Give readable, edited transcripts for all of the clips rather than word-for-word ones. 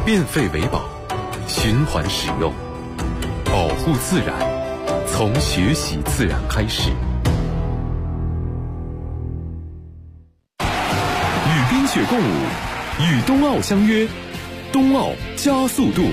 变废为宝，循环使用，保护自然，从学习自然开始。与冰雪共舞，与冬奥相约，冬奥加速度。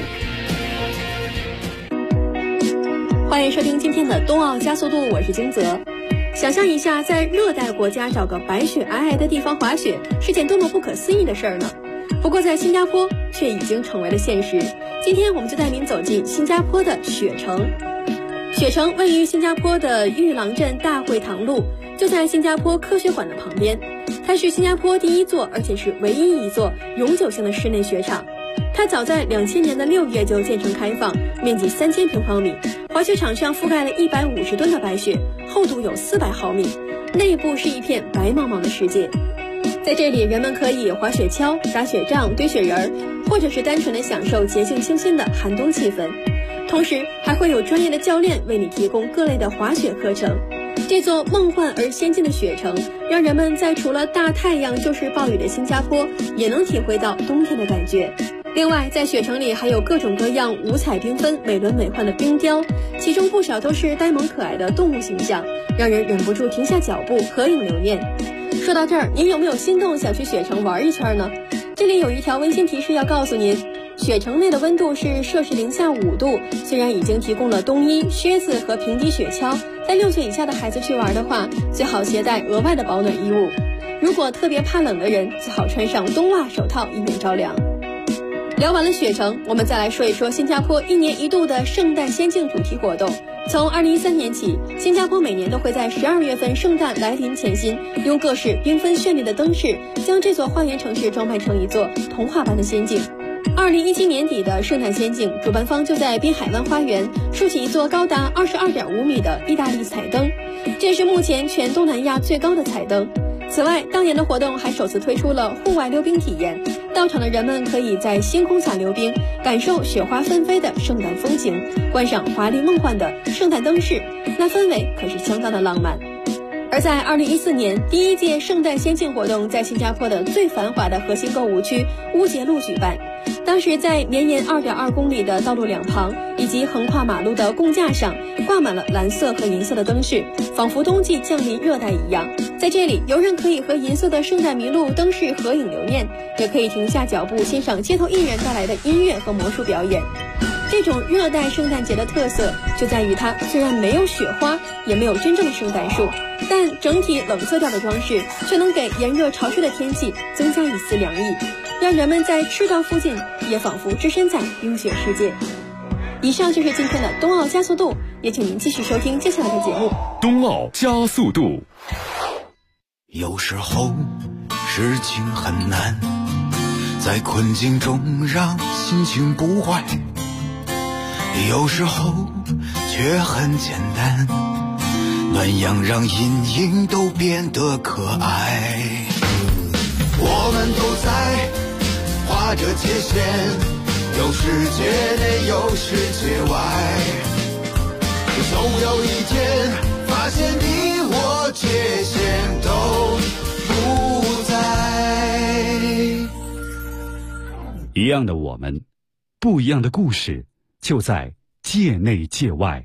欢迎收听今天的冬奥加速度，我是金泽。想象一下，在热带国家找个白雪皑皑的地方滑雪，是件多么不可思议的事儿呢？不过在新加坡却已经成为了现实。今天我们就带您走进新加坡的雪城。雪城位于新加坡的玉郎镇大会堂路，就在新加坡科学馆的旁边。它是新加坡第一座，而且是唯一一座永久性的室内雪场。它早在2000年的6月就建成开放，面积3000平方米，滑雪场上覆盖了150吨的白雪，厚度有400毫米，内部是一片白茫茫的世界。在这里，人们可以滑雪橇、打雪仗、堆雪人，或者是单纯的享受洁净清新的寒冬气氛。同时还会有专业的教练为你提供各类的滑雪课程。这座梦幻而先进的雪城，让人们在除了大太阳就是暴雨的新加坡，也能体会到冬天的感觉。另外，在雪城里还有各种各样五彩缤纷、美轮美奂的冰雕，其中不少都是呆萌可爱的动物形象，让人忍不住停下脚步合影留念。说到这儿，您有没有心动想去雪城玩一圈呢？这里有一条温馨提示要告诉您，雪城内的温度是摄氏零下5度，虽然已经提供了冬衣、靴子和平底雪橇，在6岁以下的孩子去玩的话，最好携带额外的保暖衣物。如果特别怕冷的人，最好穿上冬袜手套，以免着凉。聊完了雪城，我们再来说一说新加坡1年1度的圣诞仙境主题活动。从2013年起，新加坡每年都会在12月份圣诞来临前夕，用各式缤纷绚丽的灯饰，将这座花园城市装扮成一座童话般的仙境。2017年底的圣诞仙境，主办方就在滨海湾花园竖起一座高达22.5米的意大利彩灯，这是目前全东南亚最高的彩灯。此外，当年的活动还首次推出了户外溜冰体验，到场的人们可以在星空下溜冰，感受雪花纷飞的圣诞风情，观赏华丽梦幻的圣诞灯饰，那氛围可是相当的浪漫。而在2014年，第一届圣诞仙境活动在新加坡的最繁华的核心购物区乌节路举办。当时在绵延2.2公里的道路两旁以及横跨马路的供架上，挂满了蓝色和银色的灯饰，仿佛冬季降临热带一样。在这里，游人可以和银色的圣诞麋鹿灯饰合影留念，也可以停下脚步欣赏街头艺人带来的音乐和魔术表演。这种热带圣诞节的特色就在于它虽然没有雪花，也没有真正的圣诞树，但整体冷色调的装饰却能给炎热潮湿的天气增加一丝凉意，让人们在赤道附近也仿佛置身在冰雪世界。以上就是今天的冬奥加速度，也请您继续收听接下来的节目。 冬奥加速度。 有时候事情很难，在困境中让心情不坏，有时候却很简单，暖阳让阴影都变得可爱。我们都在画着界限，有世界内有世界外，总有一天发现你我界限都不在。 一样的我们，不一样的故事，就在界内界外。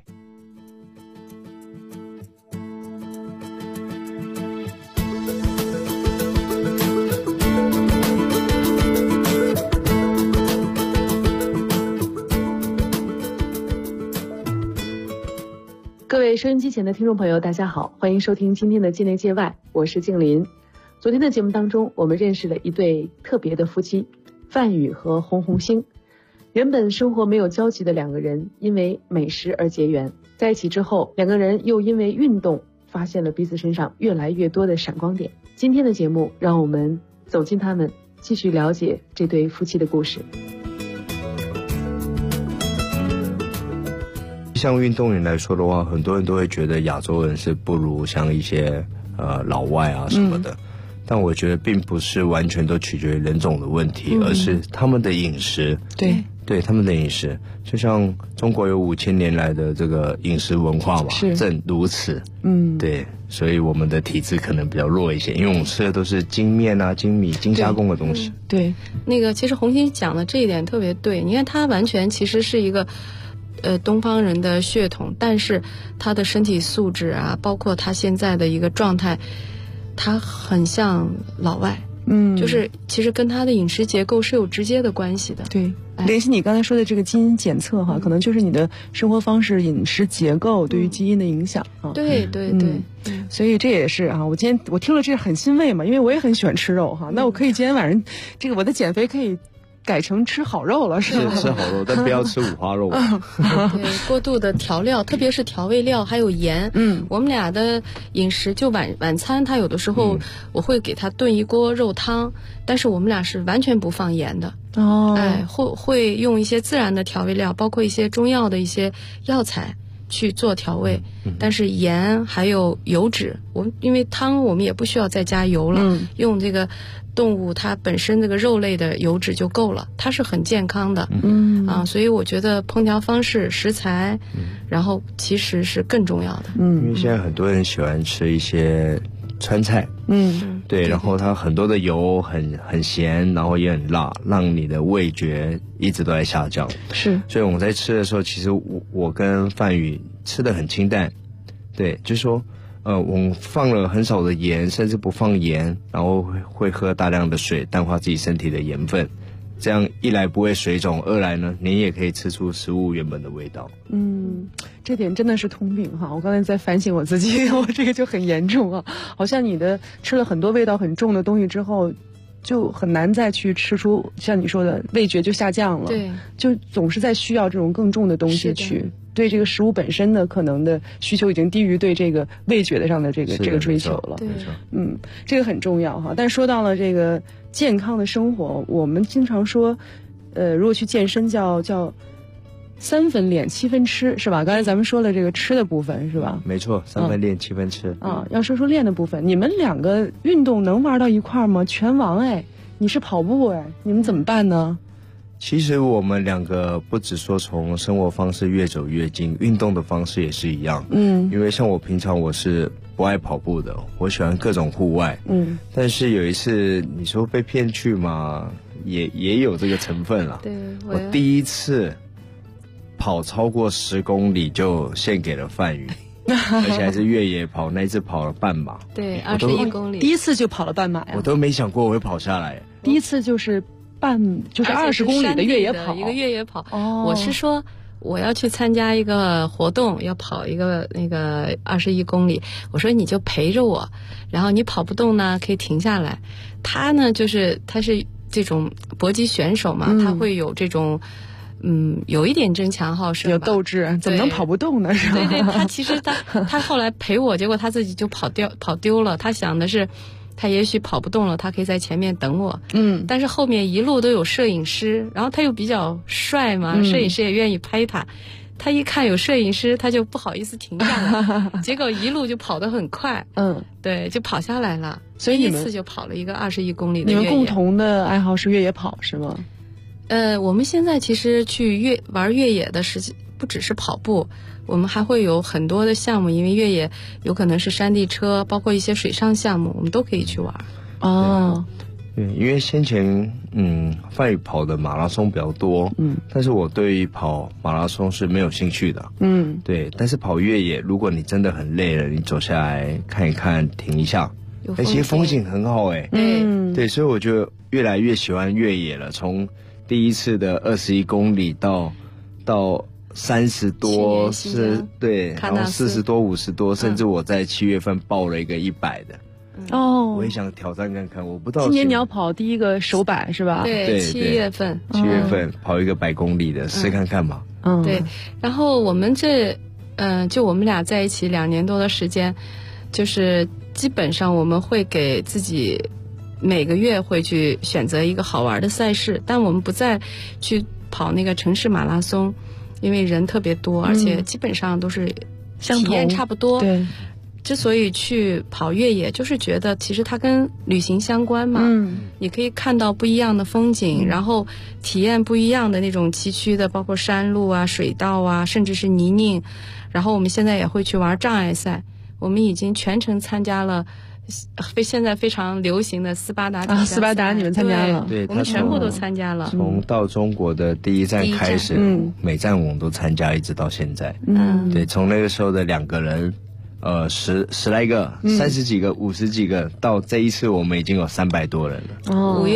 各位收音机前的听众朋友，大家好，欢迎收听今天的界内界外，我是静林。昨天的节目当中，我们认识了一对特别的夫妻，范宇和洪红星。原本生活没有交集的两个人，因为美食而结缘，在一起之后，两个人又因为运动发现了彼此身上越来越多的闪光点。今天的节目，让我们走进他们，继续了解这对夫妻的故事。 像运动员来说的话，很多人都会觉得亚洲人是不如像一些老外啊什么的，但我觉得并不是完全都取决于人种的问题，而是他们的饮食对他们的饮食，就像中国有5000年来的这个饮食文化嘛，正如此。对，所以我们的体质可能比较弱一些，因为我们吃的都是精面啊、精米、精加工的东西。 对，那个其实红星讲的这一点特别对，你看他完全其实是一个东方人的血统，但是他的身体素质啊，包括他现在的一个状态，他很像老外。就是其实跟他的饮食结构是有直接的关系的。 对，联系你刚才说的这个基因检测哈，可能就是你的生活方式、饮食结构对于基因的影响啊。 对对对， 所以这也是啊，我今天我听了这很欣慰嘛，因为我也很喜欢吃肉哈。那我可以今天晚上这个我的减肥可以改成吃好肉了，是吧？ 吃好肉，但不要吃五花肉。 对，过度的调料，特别是调味料还有盐。我们俩的饮食就晚餐，他有的时候我会给他炖一锅肉汤，但是我们俩是完全不放盐的。会用一些自然的调味料，包括一些中药的一些药材去做调味，但是盐还有油脂，因为汤我们也不需要再加油了，用这个动物它本身这个肉类的油脂就够了，它是很健康的。所以我觉得烹调方式、食材，然后其实是更重要的。 因为现在很多人喜欢吃一些川菜，对，然后它很多的油很咸，然后也很辣，让你的味觉一直都在下降。 是， 所以我们在吃的时候，其实我跟范宇吃的很清淡，对，就是说我们放了很少的盐，甚至不放盐，然后会喝大量的水，淡化自己身体的盐分。这样一来不会水肿，二来呢，你也可以吃出食物原本的味道。 这点真的是通病哈！我刚才在反省我自己，我这个就很严重啊，好像你的吃了很多味道很重的东西之后，就很难再去吃出像你说的味觉就下降了。 对， 就总是在需要这种更重的东西去。对这个食物本身的可能的需求已经低于对这个味觉的上的这个追求了。 对， 这个很重要哈。但说到了这个健康的生活，我们经常说，如果去健身叫3分练7分吃，是吧？刚才咱们说了这个吃的部分，是吧？ 没错，3分练7分吃。 要说说练的部分，你们两个运动能玩到一块儿吗？拳王你是跑步你们怎么办呢？ 其实我们两个不只说从生活方式越走越近，运动的方式也是一样。因为像我平常我是不爱跑步的，我喜欢各种户外。但是有一次你说被骗去嘛，也有这个成分了。 对， 我第一次跑超过10公里就献给了范宇。而且还是越野跑，那一次跑了半马。 对，21公里。 第一次就跑了半马呀！ 我都没想过我会跑下来。 第一次就是20公里的越野跑， 一个越野跑。我是说我要去参加一个活动，要跑一个那个21公里。我说你就陪着我，然后你跑不动呢可以停下来。他呢他是这种搏击选手嘛，他会有这种。有一点争强好胜， 有斗志，怎么能跑不动呢？是吧？ 对，他其实他后来陪我，结果他自己就跑丢了。他想的是，他也许跑不动了，他可以在前面等我。但是后面一路都有摄影师，然后他又比较帅嘛，摄影师也愿意拍他。他一看有摄影师，他就不好意思停下来，结果一路就跑得很快。对，就跑下来了。所以第一次就跑了一个21公里的越野。 你们共同的爱好是越野跑是吗？ 我们现在其实去玩越野的时间不只是跑步，我们还会有很多的项目，因为越野有可能是山地车，包括一些水上项目，我们都可以去玩。 对，因为先前范宇跑的马拉松比较多，但是我对于跑马拉松是没有兴趣的。对，但是跑越野，如果你真的很累了，你走下来看一看，停一下，其实风景很好对，所以我就越来越喜欢越野了。从第一次的21公里到30多对，然后40多50多，甚至我在7月份报了一个100的。我也想挑战看看，我不知道今年你要跑第一个首100是吧？ 对，7月份跑一个100公里的，试看看嘛。 对，然后我们就我们俩在一起2年多的时间，就是基本上我们会给自己每个月会去选择一个好玩的赛事，但我们不再去跑那个城市马拉松，因为人特别多，而且基本上都是体验差不多。 对， 之所以去跑越野，就是觉得其实它跟旅行相关嘛。你可以看到不一样的风景，然后体验不一样的那种崎岖的，包括山路啊、水道啊，甚至是泥泞。然后我们现在也会去玩障碍赛，我们已经全程参加了现在非常流行的斯巴达比赛。 斯巴达你们参加了？ 对， 我们全部都参加了。 从到中国的第一站开始，每站我们都参加，一直到现在。对，从那个时候的2个人。十来个、30几个、50几个，到这一次我们已经有300多人了。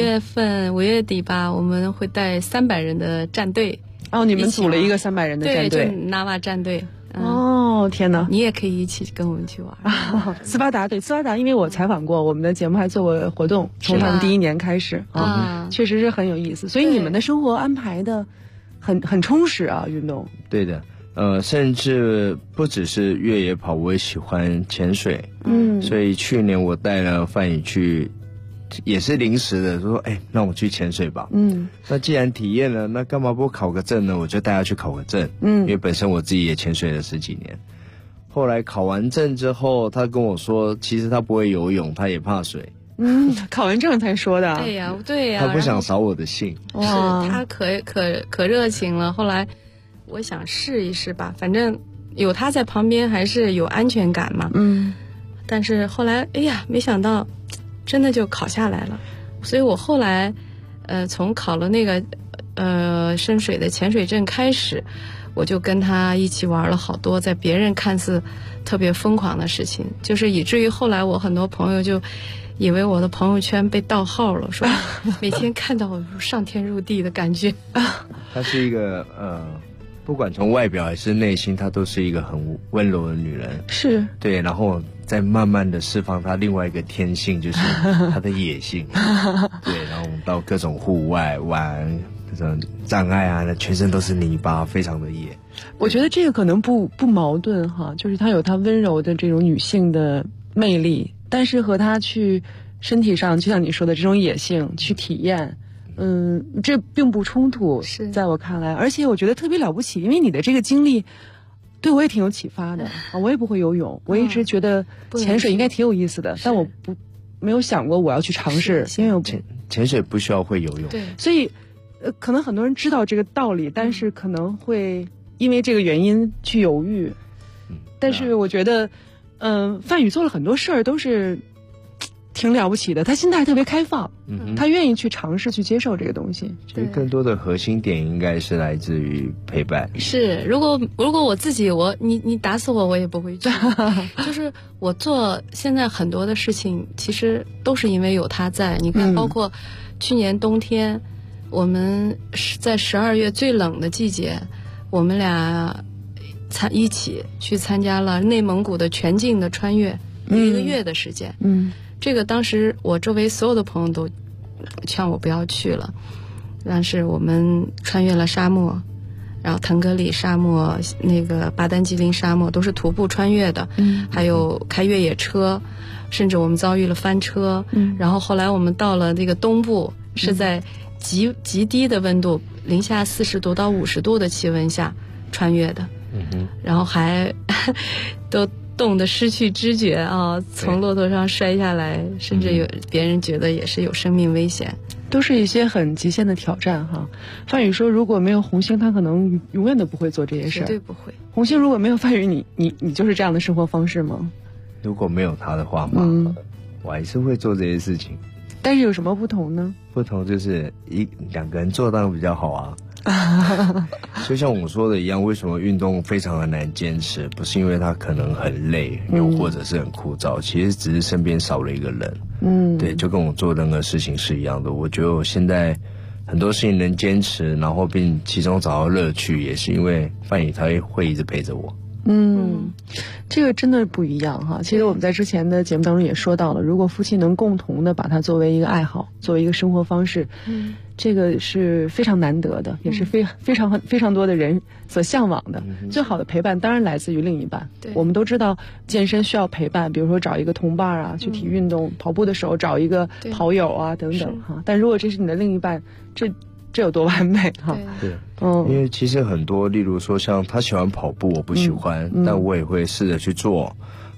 5月底吧，我们会带300人的战队。 你们组了一个300人的战队， 对，就纳瓦战队。 天哪！ 你也可以一起跟我们去玩。 斯巴达，对，斯巴达，因为我采访过，我们的节目还做过活动，从他们第1年开始确实是很有意思。所以你们的生活安排的很充实啊，运动。 对的。甚至不只是越野跑，我也喜欢潜水。所以去年我带了范宇去，也是临时的说，让我去潜水吧。那既然体验了，那干嘛不考个证呢？我就带他去考个证。因为本身我自己也潜水了10几年。后来考完证之后，他跟我说，其实他不会游泳，他也怕水。 考完证才说的。 对呀。 他不想扫我的兴。 是他可热情了。后来。我想试一试吧，反正有他在旁边还是有安全感嘛。但是后来没想到真的就考下来了。所以我后来从考了那个深水的潜水证开始，我就跟他一起玩了好多在别人看似特别疯狂的事情，就是以至于后来我很多朋友就以为我的朋友圈被盗号了，说每天看到我上天入地的感觉。 他是一个不管从外表还是内心，她都是一个很温柔的女人。是。对，然后再慢慢的释放她另外一个天性，就是她的野性。对，然后我们到各种户外玩，这种障碍啊，那全身都是泥巴，非常的野。 我觉得这个可能不矛盾哈，就是她有她温柔的这种女性的魅力，但是和她去身体上，就像你说的这种野性去体验。这并不冲突，在我看来，而且我觉得特别了不起，因为你的这个经历对我也挺有启发的我也不会游泳，我一直觉得潜水应该挺有意思的，但我没有想过我要去尝试，因为我潜水不需要会游泳。 对，所以可能很多人知道这个道理，但是可能会因为这个原因去犹豫。但是我觉得范宇做了很多事儿都是挺了不起的，他心态特别开放，他愿意去尝试去接受这个东西。 其实更多的核心点应该是来自于陪伴。 是，如果我自己你打死我也不会去。就是我做现在很多的事情，其实都是因为有他在。你看，包括去年冬天，我们在12月最冷的季节，我们俩一起去参加了内蒙古的全境的穿越，1个月的时间。这个当时我周围所有的朋友都劝我不要去了，但是我们穿越了沙漠，然后腾格里沙漠、那个巴丹吉林沙漠都是徒步穿越的，还有开越野车，甚至我们遭遇了翻车。然后后来我们到了那个东部，是在极低的温度，-40度到50度的气温下穿越的，然后还都冻得失去知觉啊，从骆驼上摔下来，甚至有别人觉得也是有生命危险， 都是一些很极限的挑战哈。范宇说，如果没有红星，他可能永远都不会做这些事。 绝对不会。 红星如果没有范宇，你就是这样的生活方式吗？ 如果没有他的话嘛，我还是会做这些事情。 但是有什么不同呢？ 不同就是两个人做当然比较好啊。就像我说的一样，为什么运动非常的难坚持？不是因为它可能很累，又或者是很枯燥，其实只是身边少了一个人。对，就跟我做任何事情是一样的。我觉得我现在很多事情能坚持，然后并其中找到乐趣，也是因为范宇他会一直陪着我。 这个真的不一样哈。其实我们在之前的节目当中也说到了，如果夫妻能共同的把它作为一个爱好，作为一个生活方式，这个是非常难得的，也是非常多的人所向往的。最好的陪伴当然来自于另一半。我们都知道健身需要陪伴，比如说找一个同伴啊，去体运动，跑步的时候找一个跑友啊等等哈。但如果这是你的另一半，这有多完美哈？ 对，因为其实很多，例如说像他喜欢跑步，我不喜欢，但我也会试着去做。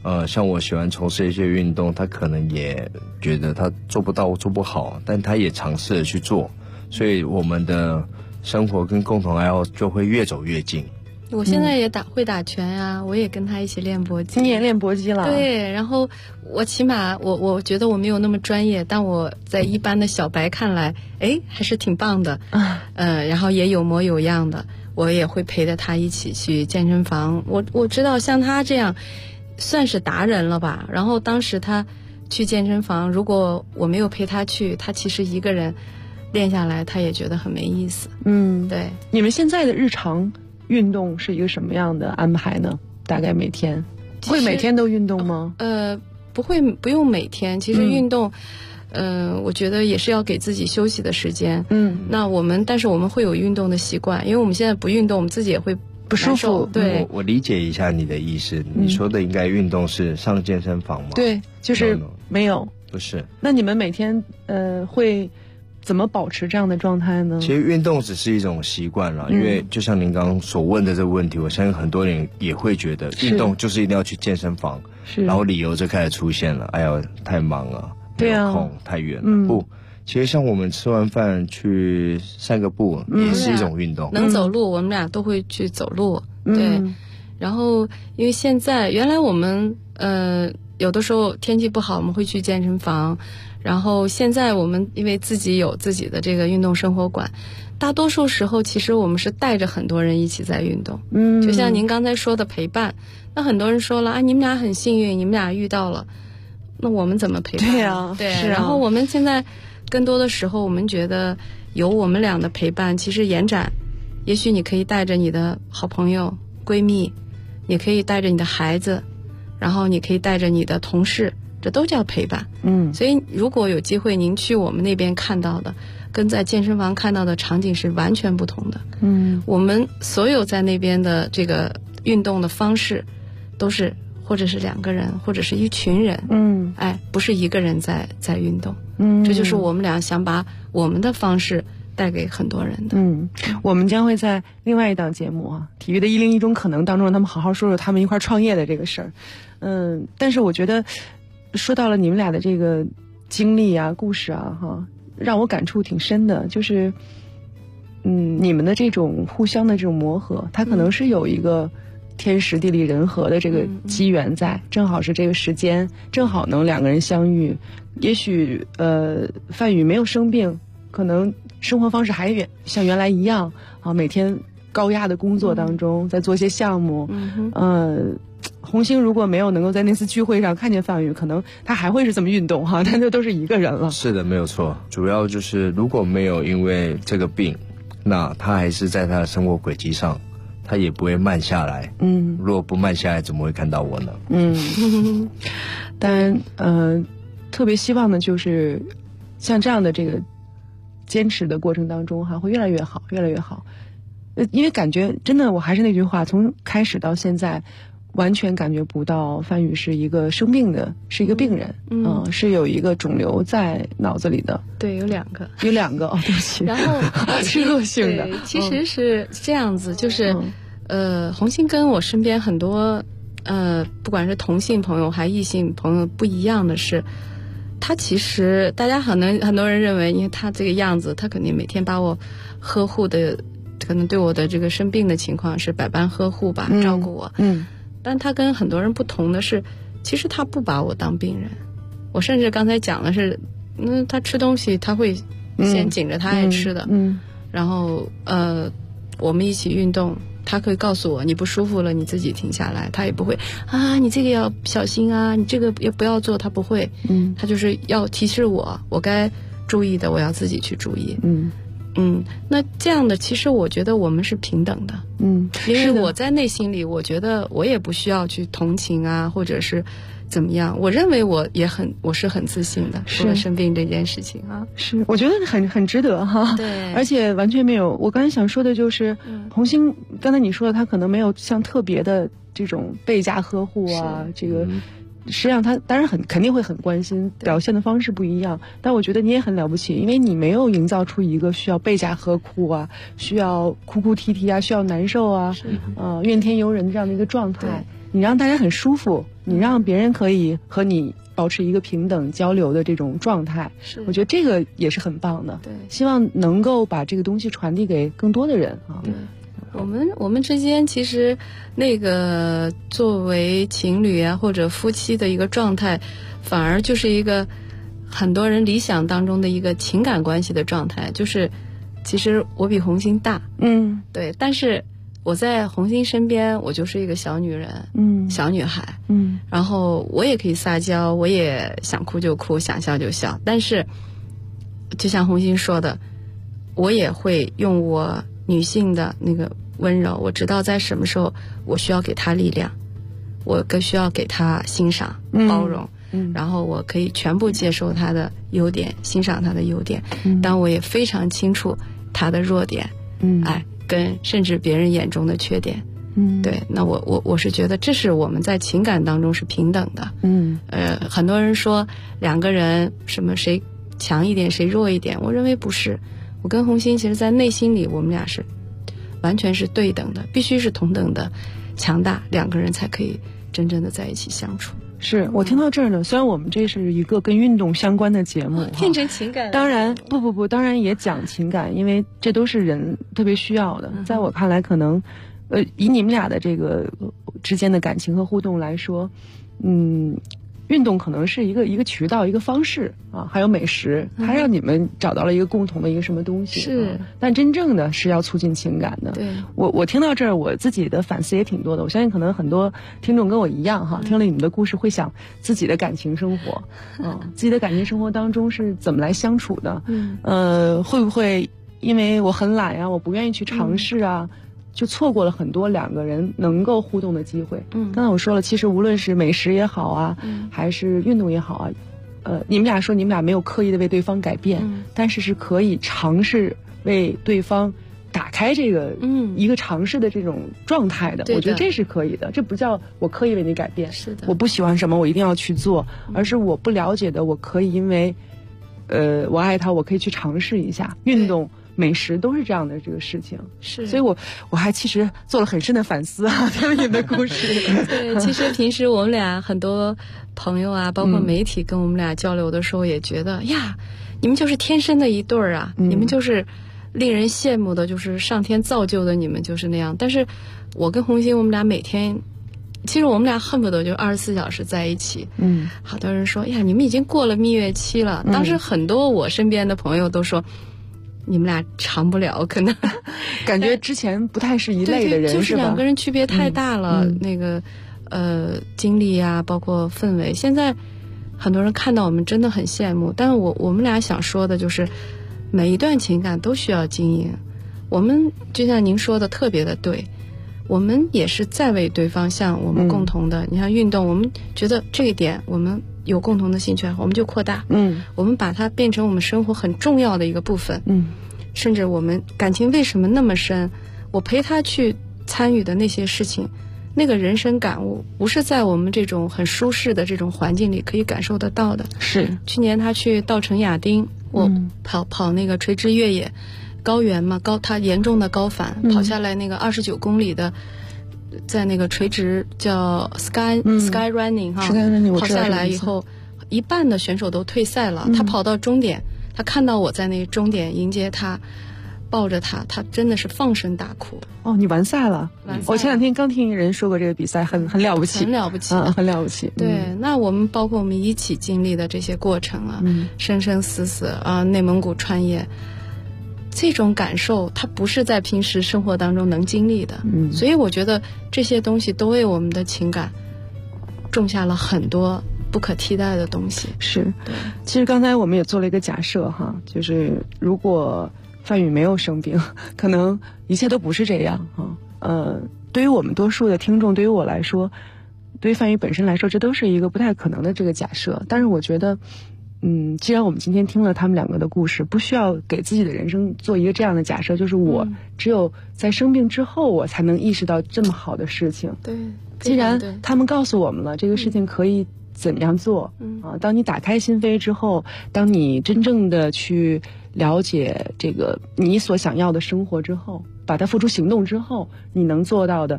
像我喜欢从事一些运动，他可能也觉得他做不到做不好，但他也尝试着去做，所以我们的生活跟共同爱好就会越走越近。 我现在也会打拳呀，我也跟他一起练搏击。 你也练搏击了？ 对，然后我起码我觉得我没有那么专业，但我在一般的小白看来，还是挺棒的。然后也有模有样的，我也会陪着他一起去健身房。我知道像他这样算是达人了吧。然后当时他去健身房，如果我没有陪他去，他其实一个人练下来，他也觉得很没意思。对。 你们现在的日常运动是一个什么样的安排呢？大概每天会每天都运动吗？ 不会，不用每天。其实运动，我觉得也是要给自己休息的时间。但是我们会有运动的习惯，因为我们现在不运动，我们自己也会不舒服。 对， 我理解一下你的意思。你说的应该运动是上健身房吗？ 对，就是没有。 不是。 那你们每天会怎么保持这样的状态呢？ 其实运动只是一种习惯了，因为就像您刚刚所问的这个问题，我相信很多人也会觉得运动就是一定要去健身房，然后理由就开始出现了，哎呀太忙了，没有空，太远了。不，其实像我们吃完饭去散个步也是一种运动。 能走路我们俩都会去走路。对。然后因为现在原来我们有的时候天气不好我们会去健身房，然后现在我们因为自己有自己的这个运动生活馆，大多数时候其实我们是带着很多人一起在运动。就像您刚才说的陪伴，那很多人说了你们俩很幸运，你们俩遇到了，那我们怎么陪伴？ 对啊， 对。 是啊。 然后我们现在更多的时候我们觉得有我们俩的陪伴，其实延展，也许你可以带着你的好朋友闺蜜，你可以带着你的孩子，然后你可以带着你的同事，这都叫陪伴。所以如果有机会您去我们那边看到的跟在健身房看到的场景是完全不同的。我们所有在那边的这个运动的方式都是或者是2个人或者是一群人，不是一个人在运动。这就是我们俩想把我们的方式带给很多人的。 我们将会在另外一档节目体育的101种可能当中，让他们好好说说他们一块创业的这个事儿。但是我觉得说到了你们俩的这个经历故事让我感触挺深的，就是你们的这种互相的这种磨合，它可能是有一个天时地利人和的这个机缘在，正好是这个时间，正好能2个人相遇。也许范宇没有生病，可能生活方式还像原来一样每天高压的工作当中在做些项目。红星如果没有能够在那次聚会上看见范宇，可能他还会是这么运动但就都是一个人了。 是的，没有错。主要就是如果没有因为这个病，那他还是在他的生活轨迹上，他也不会慢下来。如果不慢下来，怎么会看到我呢？ 当然特别希望的就是像这样的这个坚持的过程当中会越来越好，越来越好。因为感觉真的，我还是那句话，从开始到现在完全感觉不到范宇是一个生病的，是一个病人。是有一个肿瘤在脑子里的。 对，有2个。 有2个对不起。 然后是恶性的。 其实是这样子，就是红星跟我身边很多不管是同性朋友还异性朋友不一样的是，他其实大家很多人认为，因为他这个样子，他肯定每天把我呵护的，可能对我的这个生病的情况是百般呵护吧，照顾我。但他跟很多人不同的是，其实他不把我当病人。我甚至刚才讲的是，他吃东西他会先紧着他爱吃的，然后我们一起运动，他可以告诉我你不舒服了，你自己停下来，他也不会你这个要小心你这个也不要做，他不会。他就是要提示我该注意的，我要自己去注意。那这样的其实我觉得我们是平等的。因为我在内心里我觉得我也不需要去同情或者是怎么样，我认为我是很自信的，除了生病这件事情是我觉得很值得对， 而且完全没有。我刚才想说的就是红星刚才你说的，他可能没有像特别的这种倍加呵护这个实际上他当然肯定会很关心，表现的方式不一样，但我觉得你也很了不起，因为你没有营造出一个需要倍加呵护需要哭哭啼啼需要难受怨天尤人这样的一个状态。 你让大家很舒服，你让别人可以和你保持一个平等交流的这种状态，我觉得这个也是很棒的。 对， 希望能够把这个东西传递给更多的人啊。 对，我们之间其实那个作为情侣啊或者夫妻的一个状态，反而就是一个很多人理想当中的一个情感关系的状态，就是其实我比红星大，对，但是我在红星身边，我就是一个小女人，小女孩，然后我也可以撒娇，我也想哭就哭，想笑就笑，但是就像红星说的，我也会用我女性的那个温柔，我知道在什么时候我需要给她力量，我更需要给她欣赏、包容，然后我可以全部接受她的优点，欣赏她的优点，但我也非常清楚她的弱点，跟甚至别人眼中的缺点，对，那我是觉得这是我们在情感当中是平等的，很多人说两个人什么谁强一点谁弱一点，我认为不是，我跟红星其实在内心里我们俩是完全是对等的，必须是同等的强大，两个人才可以真正的在一起相处。 是我听到这儿呢，虽然我们这是一个跟运动相关的节目， 变成情感， 当然不，当然也讲情感，因为这都是人特别需要的。在我看来，可能，以你们俩的这个之间的感情和互动来说，运动可能是一个渠道，一个方式啊，还有美食，它让你们找到了一个共同的一个什么东西。 是， 但真正的是要促进情感的。 对， 我听到这儿，我自己的反思也挺多的。我相信可能很多听众跟我一样哈，听了你们的故事，会想自己的感情生活，自己的感情生活当中是怎么来相处的？会不会因为我很懒呀，我不愿意去尝试啊？就错过了很多两个人能够互动的机会。刚才我说了，其实无论是美食也好啊，还是运动也好啊，你们俩说你们俩没有刻意的为对方改变，但是是可以尝试为对方打开这个一个尝试的这种状态的。我觉得这是可以的，这不叫我刻意为你改变。 是的， 我不喜欢什么我一定要去做，而是我不了解的，我可以因为我爱他，我可以去尝试一下运动。美食都是这样的这个事情， 是， 所以我还其实做了很深的反思啊，听了你的故事。 对，其实平时我们俩很多朋友啊，包括媒体跟我们俩交流的时候，也觉得呀，你们就是天生的一对儿啊，你们就是令人羡慕的，就是上天造就的，你们就是那样。但是我跟红星，我们俩每天，其实我们俩恨不得就24小时在一起。好多人说呀，你们已经过了蜜月期了。当时很多我身边的朋友都说，你们俩长不了，可能感觉之前不太是一类的人， 对，就是两个人区别太大了。那个经历啊，包括氛围，现在很多人看到我们真的很羡慕。但是我们俩想说的就是，每一段情感都需要经营。我们就像您说的特别的对，我们也是在为对方向我们共同的。你像运动，我们觉得这一点我们有共同的兴趣，我们就扩大，我们把它变成我们生活很重要的一个部分，甚至我们感情为什么那么深，我陪他去参与的那些事情，那个人生感悟不是在我们这种很舒适的这种环境里可以感受得到的。 是， 去年他去稻城亚丁，我跑那个垂直越野高原嘛，他严重的高反，跑下来那个29公里的，在那个垂直叫 sky running 哈，跑下来以后，一半的选手都退赛了。他跑到终点，他看到我在那终点迎接他，抱着他，他真的是放声大哭。 哦，你完赛了？我前2天刚听人说过这个比赛，很了不起， 很了不起， 很了不起。 对，那我们包括我们一起经历的这些过程啊，生生死死啊，内蒙古穿越。这种感受它不是在平时生活当中能经历的，所以我觉得这些东西都为我们的情感种下了很多不可替代的东西。 是，其实刚才我们也做了一个假设哈，就是如果范宇没有生病，可能一切都不是这样哈。对于我们多数的听众，对于我来说，对于范宇本身来说，这都是一个不太可能的这个假设。但是我觉得既然我们今天听了他们两个的故事，不需要给自己的人生做一个这样的假设，就是我只有在生病之后，我才能意识到这么好的事情。 对， 既然他们告诉我们了这个事情可以怎样做，当你打开心扉之后，当你真正的去了解这个你所想要的生活之后，把它付诸行动之后，你能做到的，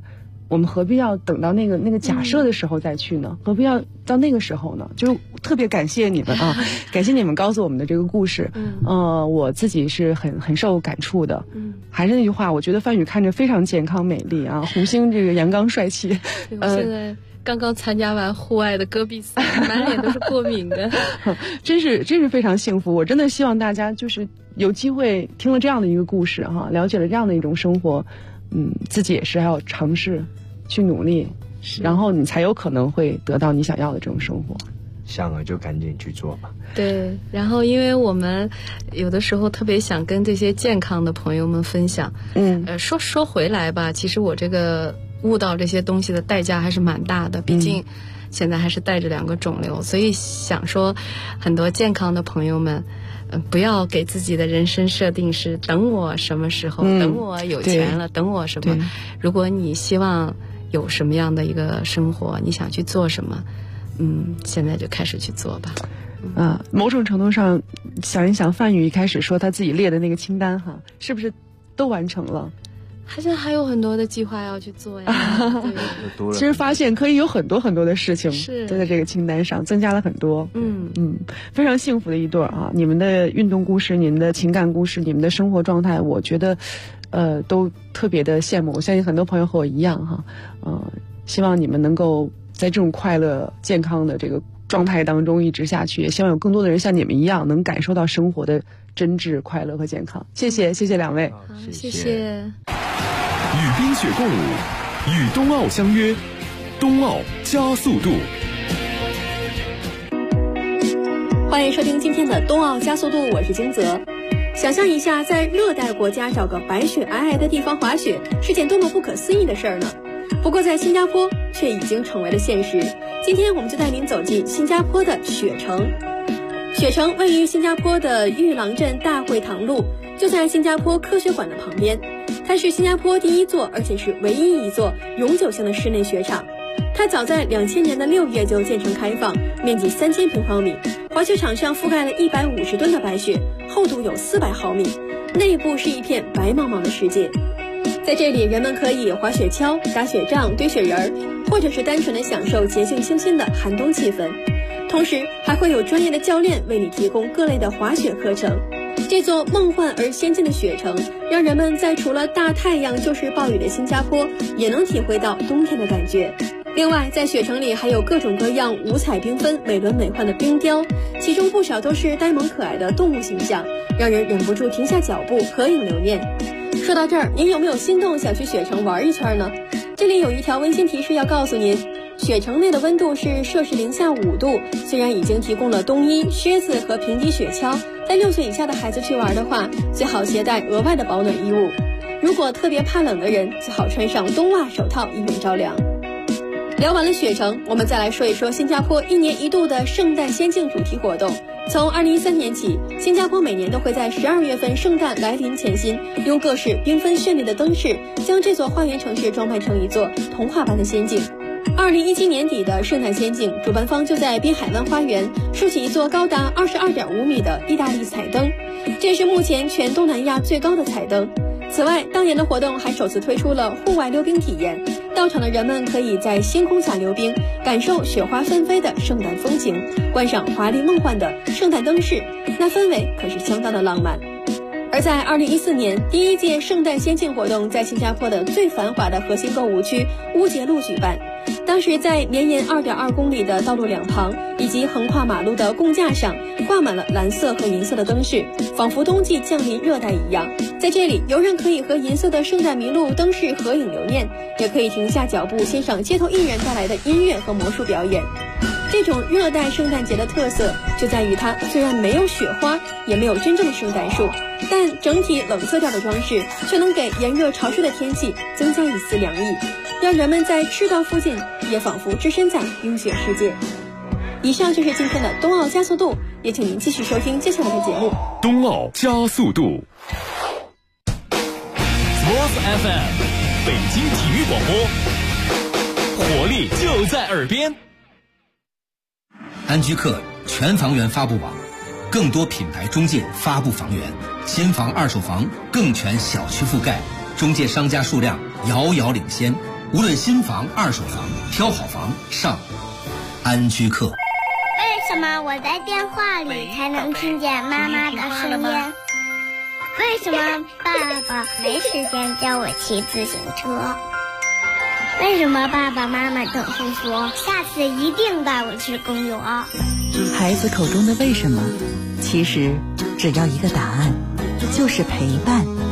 我们何必要等到那个假设的时候再去呢？何必要到那个时候呢？就是特别感谢你们啊，感谢你们告诉我们的这个故事。我自己是很受感触的。还是那句话，我觉得范宇看着非常健康美丽啊，红星这个阳刚帅气。 我现在刚刚参加完户外的戈壁赛，满脸都是过敏的。 真是非常幸福。我真的希望大家就是有机会听了这样的一个故事哈，了解了这样的一种生活，自己也是要尝试去努力，然后你才有可能会得到你想要的这种生活。 想了就赶紧去做吧。 对，然后因为我们有的时候特别想跟这些健康的朋友们分享。说回来吧，其实我这个悟到这些东西的代价还是蛮大的，毕竟现在还是带着2个肿瘤，所以想说很多健康的朋友们，不要给自己的人生设定是等我什么时候，等我有钱了，等我什么。如果你希望有什么样的一个生活，你想去做什么，现在就开始去做吧。 某种程度上想一想，范宇一开始说他自己列的那个清单哈，是不是都完成了？ 现在还有很多的计划要去做呀。 其实发现可以有很多很多的事情都在这个清单上，增加了很多。非常幸福的一对啊！你们的运动故事、你们的情感故事、你们的生活状态，我觉得都特别的羡慕。我相信很多朋友和我一样哈，希望你们能够在这种快乐、健康的这个状态当中一直下去，也希望有更多的人像你们一样，能感受到生活的真挚、快乐和健康。谢谢2位， 谢谢。 与冰雪共舞，与冬奥相约，冬奥加速度。 欢迎收听今天的冬奥加速度，我是金泽。想象一下，在热带国家找个白雪皑皑的地方滑雪，是件多么不可思议的事儿呢？不过在新加坡却已经成为了现实。今天我们就带您走进新加坡的雪城。雪城位于新加坡的玉郎镇大会堂路，就在新加坡科学馆的旁边。它是新加坡第一座，而且是唯一一座永久性的室内雪场。它早在2000年的6月就建成开放，面积3000平方米，滑雪场上覆盖了150吨的白雪，厚度有400毫米，内部是一片白茫茫的世界。在这里，人们可以滑雪橇、打雪仗、堆雪人，或者是单纯的享受洁净清新的寒冬气氛。同时，还会有专业的教练为你提供各类的滑雪课程。这座梦幻而先进的雪城，让人们在除了大太阳就是暴雨的新加坡，也能体会到冬天的感觉。另外，在雪城里还有各种各样五彩缤纷、美轮美奂的冰雕，其中不少都是呆萌可爱的动物形象，让人忍不住停下脚步合影留念。说到这儿，您有没有心动想去雪城玩一圈呢？这里有一条温馨提示要告诉您，雪城内的温度是摄氏零下5度，虽然已经提供了冬衣、靴子和平底雪橇，但6岁以下的孩子去玩的话，最好携带额外的保暖衣物。如果特别怕冷的人，最好穿上冬袜手套，以免着凉。聊完了雪城，我们再来说一说新加坡1年1度的圣诞仙境主题活动。从2013年起，新加坡每年都会在12月份圣诞来临前夕，用各式缤纷绚丽的灯饰，将这座花园城市装扮成一座童话般的仙境。2017年底的圣诞仙境，主办方就在滨海湾花园竖起一座高达22.5米的意大利彩灯，这是目前全东南亚最高的彩灯。此外，当年的活动还首次推出了户外溜冰体验，到场的人们可以在星空下溜冰，感受雪花纷飞的圣诞风情，观赏华丽梦幻的圣诞灯饰，那氛围可是相当的浪漫。而在2014年，第一届圣诞仙境活动在新加坡的最繁华的核心购物区乌节路举办。当时在绵延2.2公里的道路两旁以及横跨马路的供架上，挂满了蓝色和银色的灯饰，仿佛冬季降临热带一样。在这里，游人可以和银色的圣诞麋鹿灯饰合影留念，也可以停下脚步欣赏街头艺人带来的音乐和魔术表演。这种热带圣诞节的特色就在于它虽然没有雪花，也没有真正的圣诞树，但整体冷色调的装饰却能给炎热潮湿的天气增加一丝凉意，让人们在赤道附近也仿佛置身在冰雪世界。以上就是今天的冬奥加速度，也请您继续收听接下来的节目。 冬奥加速度 Sports FM 北京体育广播，活力就在耳边。 安居客全房源发布网，更多品牌中介发布房源，新房二手房更全小区覆盖，中介商家数量遥遥领先。 无论新房、二手房，挑好房上安居客。 为什么我在电话里才能听见妈妈的声音？为什么爸爸没时间教我骑自行车？为什么爸爸妈妈总是说下次一定带我去公园？ 孩子口中的为什么，其实只要一个答案，就是陪伴。